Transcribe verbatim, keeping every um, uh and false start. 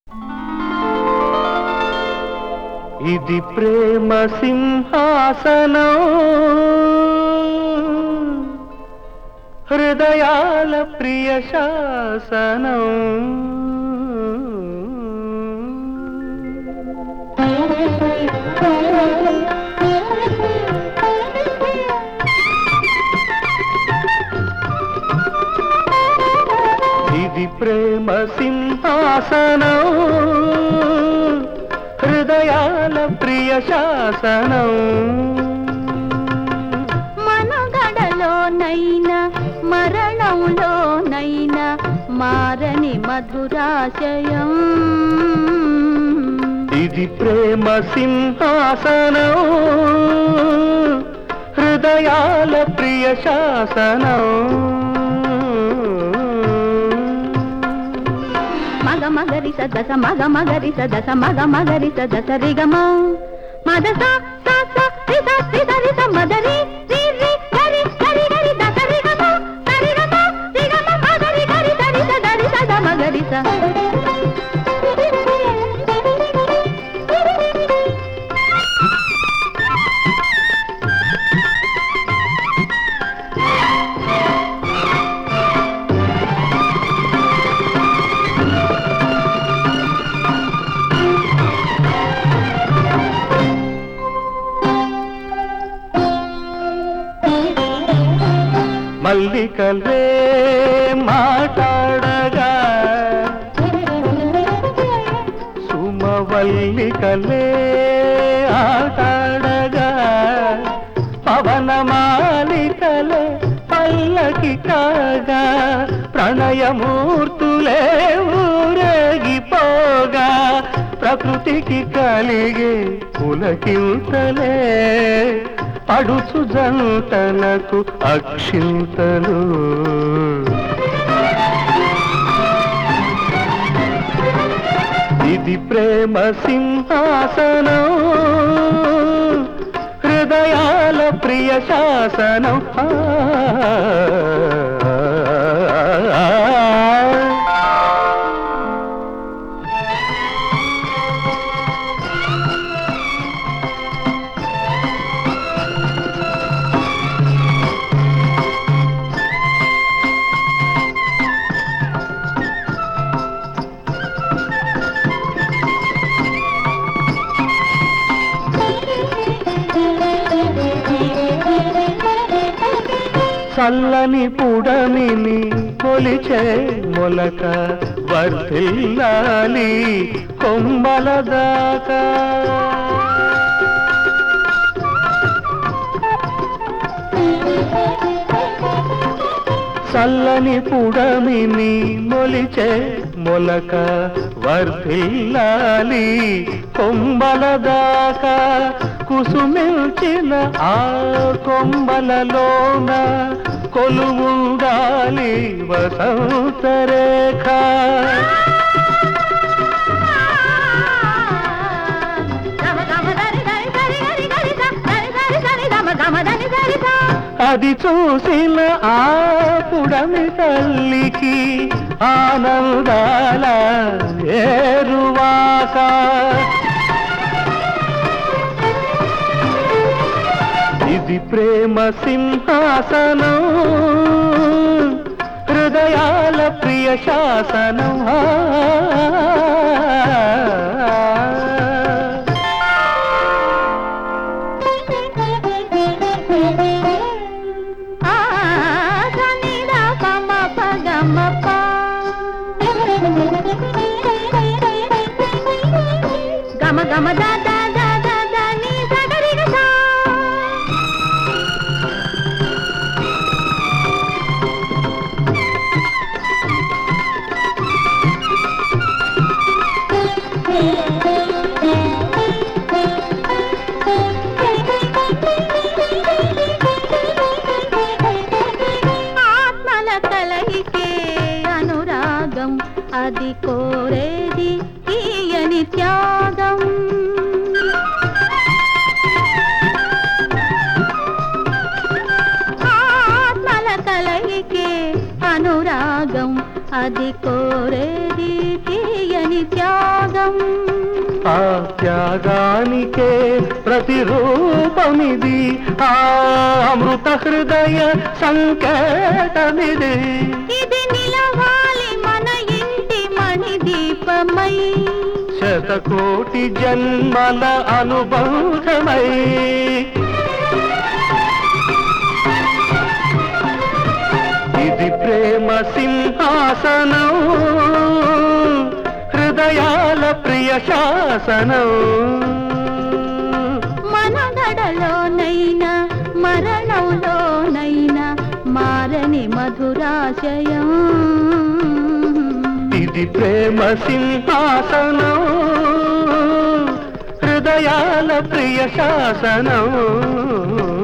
ఇది ప్రేమ సింహాసనం, హృదయాల ప్రియ శాసనం. ఇది ప్రేమ సింహాసనం, హృదయాల ప్రియ శాసనం. మనగడలోనైనా మరణంలోనైనా మారని మధురాశయం. ఇది ప్రేమ సింహాసనం, హృదయాల ప్రియ శాసనం. మగ మగరి సదస మగ మగరి సదస మగ మగరి సదస రిగమ మదస సస రిస రిస రిస మదరి రి రి గరి గరి గరి దస రిగమ సరిగమ రిగమ మగరి గరి దరి దరి సద మగరి స. మల్లికలే మాట్లాడగా, సుమవల్లికలే ఆటాడగా, పవనమాలికలే పల్లకి కాగా, ప్రణయమూర్తులే ఊరేగిపోగా, ప్రకృతికి కలిగే పులకింతలే పడుచు జంటలకు అక్షింతలు. ఇది ప్రేమ సింహాసనం, హృదయాల ప్రియ శాసనం. చల్లని పుడమిని కొలిచే మొలక వర్ధిల్లాలి కొమ్మల దాకా. చల్లని పుడమిని మొలిచే మొలక వర్ధిల్లాలి కొమ్మల దాకా. కుసుమించిన ఆ కొమ్మలలోన కొలువుండాలి వసంత రేఖ. అది చూసిన ఆ పుడమి తల్లికి ఆనందాల ఏరువాక. ఇది ప్రేమ సింహాసనం, హృదయాల ప్రియ శాసనం. గమ గమ దా దా దా దా దా నీ సగరి గసా. ఆత్మల కలయికే అనురాగం, అది కోరేది తీయని త్యాగం. ఆత్మల కలయికే అనురాగం, అది కోరేది తీయని త్యాగం. దీపం ఆ త్యాగానికే ప్రతిరూపమిది ఆ అమృత హృదయ సంకేతమిది ఇది నిలవాలి మన ఇంటి మణి దీపమై శతకోటి జన్మల అనుబంధమై ఇది ప్రేమ సింహాసనం హృదయాల ప్రియ శాసనం మనగడలోనైనా మరణంలోనైనా మారని మధురాశయం ఇది ప్రేమ సింహాసనం హృదయాల ప్రియ శాసనం